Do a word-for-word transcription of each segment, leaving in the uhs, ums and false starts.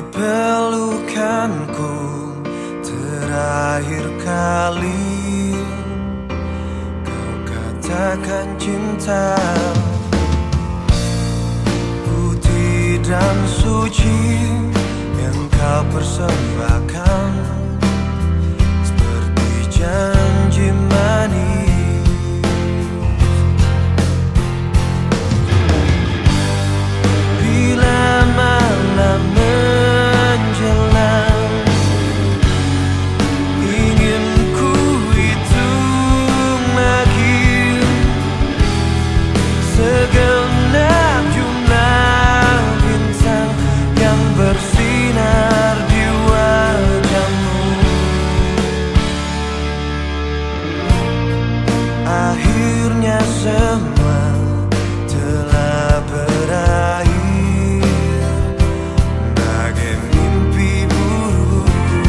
Di pelukanku terakhir kali kau katakan cinta, putih dan suci yang kau persembahkan, seperti janji manis. Bila malam menjelang, ingin ku hitung lagi segenap jumlah bintang yang bersinar di wajahmu. Akhirnya semua telah berakhir, bagai mimpi buruk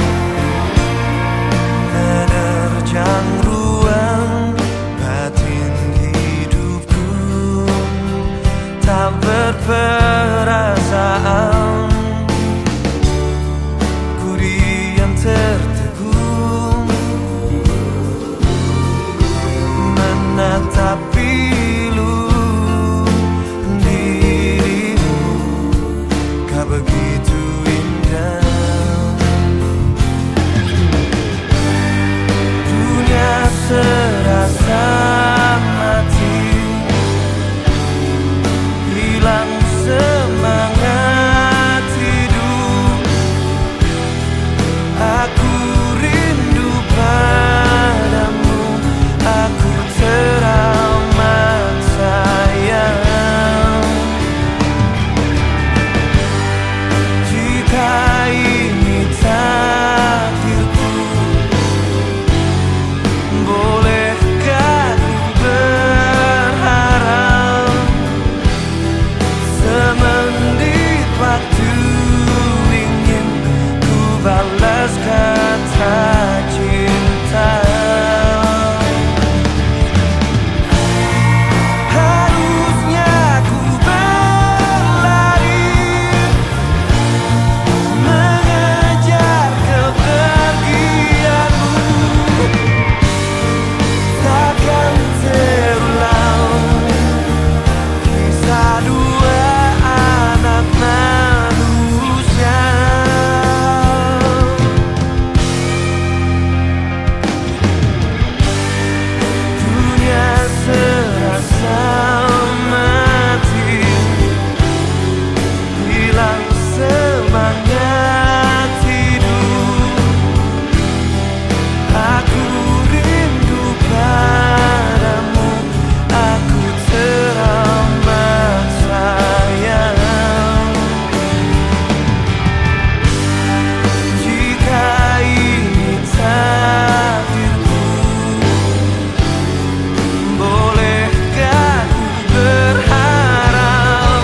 menerjang ruang batin hidupku. Tak berperasaan, ku diam tertegun menatap pilu dirimu. Kau begitu indah, dunia serasa mati, hilang semangat hidup. Aku rindu padamu, aku teramat sayang. Jika ini takdirku, bolehkah ku berharap semenit waktu ingin ku balas kata cinta. Harusnya ku berlari mengejar kepergianmu, takkan terulang kisah dua anak manusia. Dunia serasa mati, hilang semangat hidup. Aku rindu padamu, aku teramat sayang. Jika ini takdirku, bolehkah ku berharap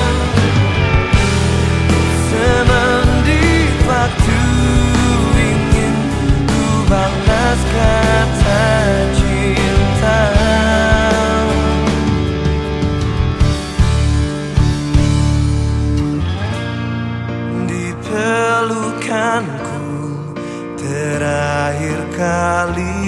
semenit waktu ingin ku balas kata cinta. Di pelukanku terakhir kali